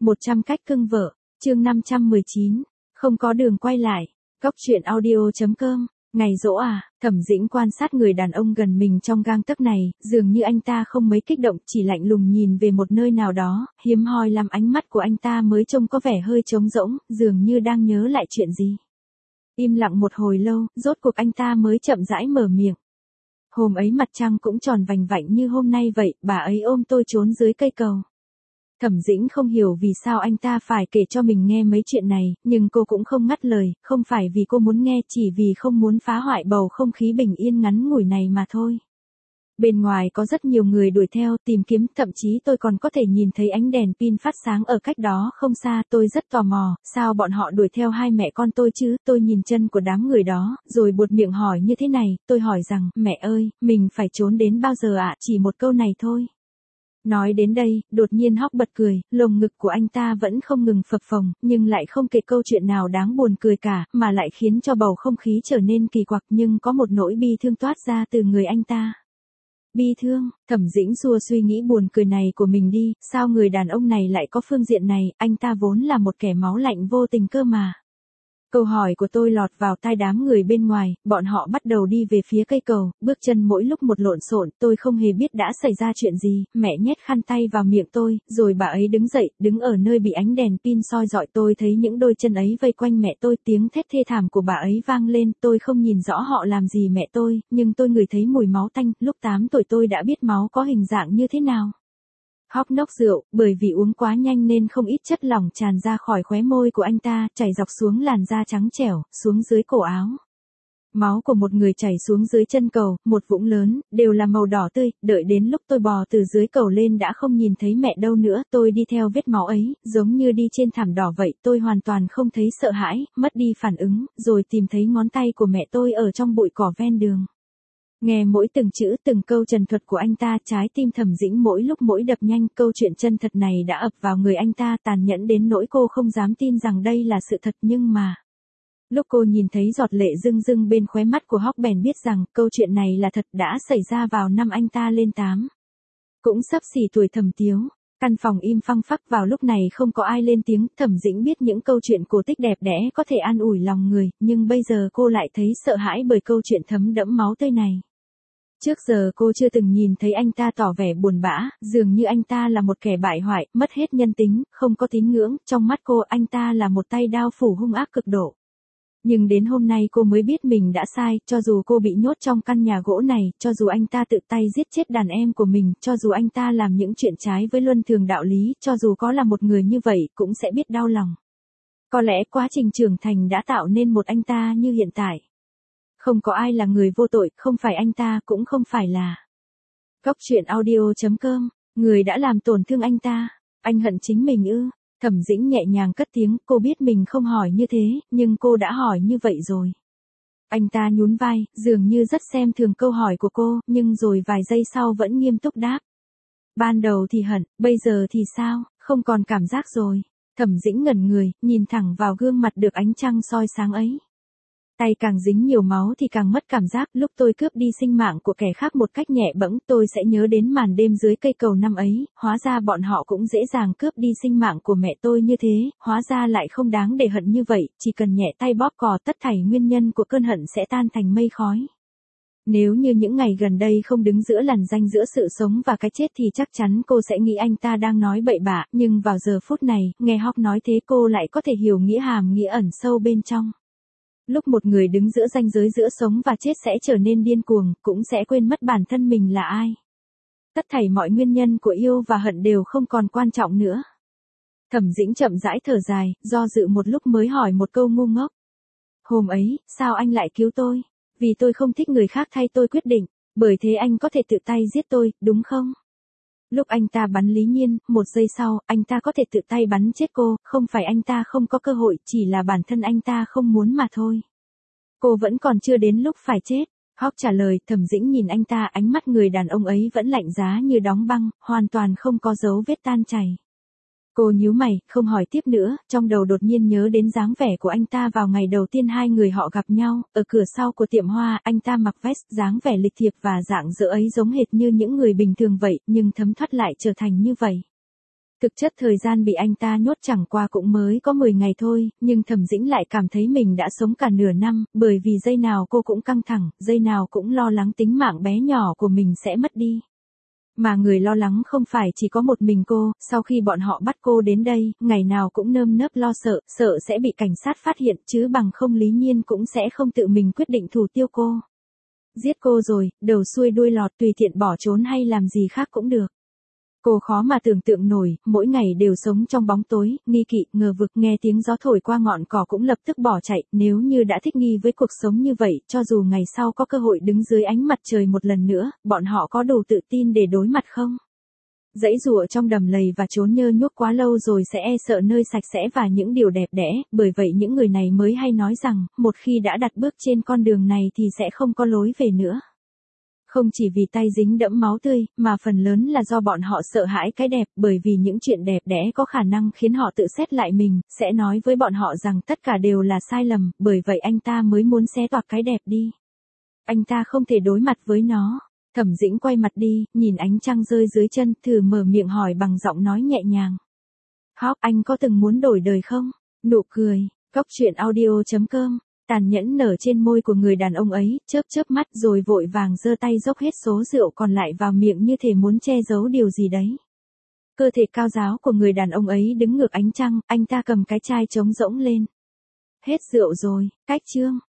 100 cách cưng vợ, chương 519, không có đường quay lại. Góc truyện audio.com. Ngày giỗ à, Thẩm Dĩnh quan sát người đàn ông gần mình trong gang tấc này, dường như anh ta không mấy kích động, chỉ lạnh lùng nhìn về một nơi nào đó, hiếm hoi làm ánh mắt của anh ta mới trông có vẻ hơi trống rỗng, dường như đang nhớ lại chuyện gì. Im lặng một hồi lâu, rốt cuộc anh ta mới chậm rãi mở miệng. Hôm ấy mặt trăng cũng tròn vành vạnh như hôm nay vậy, bà ấy ôm tôi trốn dưới cây cầu. Thẩm Dĩnh không hiểu vì sao anh ta phải kể cho mình nghe mấy chuyện này, nhưng cô cũng không ngắt lời, không phải vì cô muốn nghe, chỉ vì không muốn phá hoại bầu không khí bình yên ngắn ngủi này mà thôi. Bên ngoài có rất nhiều người đuổi theo, tìm kiếm, thậm chí tôi còn có thể nhìn thấy ánh đèn pin phát sáng ở cách đó không xa, tôi rất tò mò, sao bọn họ đuổi theo hai mẹ con tôi chứ, tôi nhìn chân của đám người đó, rồi buột miệng hỏi như thế này, tôi hỏi rằng, mẹ ơi, mình phải trốn đến bao giờ ạ, chỉ một câu này thôi. Nói đến đây, đột nhiên Hóc bật cười, lồng ngực của anh ta vẫn không ngừng phập phồng, nhưng lại không kể câu chuyện nào đáng buồn cười cả, mà lại khiến cho bầu không khí trở nên kỳ quặc, nhưng có một nỗi bi thương toát ra từ người anh ta. Bi thương, Thẩm Dĩnh xua suy nghĩ buồn cười này của mình đi, sao người đàn ông này lại có phương diện này, anh ta vốn là một kẻ máu lạnh vô tình cơ mà. Câu hỏi của tôi lọt vào tai đám người bên ngoài, bọn họ bắt đầu đi về phía cây cầu, bước chân mỗi lúc một lộn xộn, tôi không hề biết đã xảy ra chuyện gì, mẹ nhét khăn tay vào miệng tôi, rồi bà ấy đứng dậy, đứng ở nơi bị ánh đèn pin soi rọi, tôi thấy những đôi chân ấy vây quanh mẹ tôi, tiếng thét thê thảm của bà ấy vang lên, tôi không nhìn rõ họ làm gì mẹ tôi, nhưng tôi ngửi thấy mùi máu tanh, lúc 8 tuổi tôi đã biết máu có hình dạng như thế nào. Hóc nốc rượu, bởi vì uống quá nhanh nên không ít chất lỏng tràn ra khỏi khóe môi của anh ta, chảy dọc xuống làn da trắng trẻo, xuống dưới cổ áo. Máu của một người chảy xuống dưới chân cầu, một vũng lớn, đều là màu đỏ tươi, đợi đến lúc tôi bò từ dưới cầu lên đã không nhìn thấy mẹ đâu nữa, tôi đi theo vết máu ấy, giống như đi trên thảm đỏ vậy, tôi hoàn toàn không thấy sợ hãi, mất đi phản ứng, rồi tìm thấy ngón tay của mẹ tôi ở trong bụi cỏ ven đường. Nghe mỗi từng chữ từng câu trần thuật của anh ta, trái tim Thẩm Dĩnh mỗi lúc mỗi đập nhanh, câu chuyện chân thật này đã ập vào người anh ta, tàn nhẫn đến nỗi cô không dám tin rằng đây là sự thật, nhưng mà. Lúc cô nhìn thấy giọt lệ rưng rưng bên khóe mắt của Hóc bèn biết rằng câu chuyện này là thật, đã xảy ra vào năm anh ta lên 8. Cũng sắp xỉ tuổi Thẩm Tiếu. Căn phòng im phăng phắc, vào lúc này không có ai lên tiếng, Thẩm Dĩnh biết những câu chuyện cổ tích đẹp đẽ có thể an ủi lòng người, nhưng bây giờ cô lại thấy sợ hãi bởi câu chuyện thấm đẫm máu tươi này. Trước giờ cô chưa từng nhìn thấy anh ta tỏ vẻ buồn bã, dường như anh ta là một kẻ bại hoại, mất hết nhân tính, không có tín ngưỡng, trong mắt cô anh ta là một tay đao phủ hung ác cực độ. Nhưng đến hôm nay cô mới biết mình đã sai, cho dù cô bị nhốt trong căn nhà gỗ này, cho dù anh ta tự tay giết chết đàn em của mình, cho dù anh ta làm những chuyện trái với luân thường đạo lý, cho dù có là một người như vậy, cũng sẽ biết đau lòng. Có lẽ quá trình trưởng thành đã tạo nên một anh ta như hiện tại. Không có ai là người vô tội, không phải anh ta, cũng không phải là. Góc truyện audio.com, người đã làm tổn thương anh ta, anh hận chính mình ư? Thẩm Dĩnh nhẹ nhàng cất tiếng, cô biết mình không hỏi như thế, nhưng cô đã hỏi như vậy rồi. Anh ta nhún vai, dường như rất xem thường câu hỏi của cô, nhưng rồi vài giây sau vẫn nghiêm túc đáp. Ban đầu thì hận, bây giờ thì sao, không còn cảm giác rồi. Thẩm Dĩnh ngẩn người, nhìn thẳng vào gương mặt được ánh trăng soi sáng ấy. Tay càng dính nhiều máu thì càng mất cảm giác, lúc tôi cướp đi sinh mạng của kẻ khác một cách nhẹ bẫng, tôi sẽ nhớ đến màn đêm dưới cây cầu năm ấy, hóa ra bọn họ cũng dễ dàng cướp đi sinh mạng của mẹ tôi như thế, hóa ra lại không đáng để hận như vậy, chỉ cần nhẹ tay bóp cò tất thảy nguyên nhân của cơn hận sẽ tan thành mây khói. Nếu như những ngày gần đây không đứng giữa lằn ranh giữa sự sống và cái chết thì chắc chắn cô sẽ nghĩ anh ta đang nói bậy bạ, nhưng vào giờ phút này, nghe Hóc nói thế cô lại có thể hiểu nghĩa hàm nghĩa ẩn sâu bên trong. Lúc một người đứng giữa ranh giới giữa sống và chết sẽ trở nên điên cuồng, cũng sẽ quên mất bản thân mình là ai. Tất thảy mọi nguyên nhân của yêu và hận đều không còn quan trọng nữa. Thẩm Dĩnh chậm rãi thở dài, do dự một lúc mới hỏi một câu ngu ngốc. Hôm ấy, sao anh lại cứu tôi? Vì tôi không thích người khác thay tôi quyết định, bởi thế anh có thể tự tay giết tôi, đúng không? Lúc anh ta bắn Lý Nhiên, một giây sau, anh ta có thể tự tay bắn chết cô, không phải anh ta không có cơ hội, chỉ là bản thân anh ta không muốn mà thôi. Cô vẫn còn chưa đến lúc phải chết. Hóc trả lời, Thẩm Dĩnh nhìn anh ta, ánh mắt người đàn ông ấy vẫn lạnh giá như đóng băng, hoàn toàn không có dấu vết tan chảy. Cô nhíu mày, không hỏi tiếp nữa, trong đầu đột nhiên nhớ đến dáng vẻ của anh ta vào ngày đầu tiên hai người họ gặp nhau, ở cửa sau của tiệm hoa, anh ta mặc vest, dáng vẻ lịch thiệp và dạng dỡ ấy giống hệt như những người bình thường vậy, nhưng thấm thoát lại trở thành như vậy. Thực chất thời gian bị anh ta nhốt chẳng qua cũng mới có 10 ngày thôi, nhưng Thẩm Dĩnh lại cảm thấy mình đã sống cả nửa năm, bởi vì giây nào cô cũng căng thẳng, giây nào cũng lo lắng tính mạng bé nhỏ của mình sẽ mất đi. Mà người lo lắng không phải chỉ có một mình cô, sau khi bọn họ bắt cô đến đây, ngày nào cũng nơm nớp lo sợ, sợ sẽ bị cảnh sát phát hiện chứ bằng không Lý Nhiên cũng sẽ không tự mình quyết định thủ tiêu cô. Giết cô rồi, đầu xuôi đuôi lọt tùy tiện bỏ trốn hay làm gì khác cũng được. Cô khó mà tưởng tượng nổi, mỗi ngày đều sống trong bóng tối, nghi kỵ, ngờ vực, nghe tiếng gió thổi qua ngọn cỏ cũng lập tức bỏ chạy, nếu như đã thích nghi với cuộc sống như vậy, cho dù ngày sau có cơ hội đứng dưới ánh mặt trời một lần nữa, bọn họ có đủ tự tin để đối mặt không? Dãy rùa trong đầm lầy và trốn nhơ nhuốc quá lâu rồi sẽ e sợ nơi sạch sẽ và những điều đẹp đẽ, bởi vậy những người này mới hay nói rằng, một khi đã đặt bước trên con đường này thì sẽ không có lối về nữa. Không chỉ vì tay dính đẫm máu tươi, mà phần lớn là do bọn họ sợ hãi cái đẹp, bởi vì những chuyện đẹp đẽ có khả năng khiến họ tự xét lại mình, sẽ nói với bọn họ rằng tất cả đều là sai lầm, bởi vậy anh ta mới muốn xé toạc cái đẹp đi. Anh ta không thể đối mặt với nó. Thẩm Dĩnh quay mặt đi, nhìn ánh trăng rơi dưới chân, thử mở miệng hỏi bằng giọng nói nhẹ nhàng. Hóc, anh có từng muốn đổi đời không? Nụ cười, Cốc truyện audio.com. Tàn nhẫn nở trên môi của người đàn ông ấy, chớp chớp mắt rồi vội vàng giơ tay dốc hết số rượu còn lại vào miệng như thể muốn che giấu điều gì đấy. Cơ thể cao ráo của người đàn ông ấy đứng ngược ánh trăng, anh ta cầm cái chai trống rỗng lên. Hết rượu rồi, cách chương.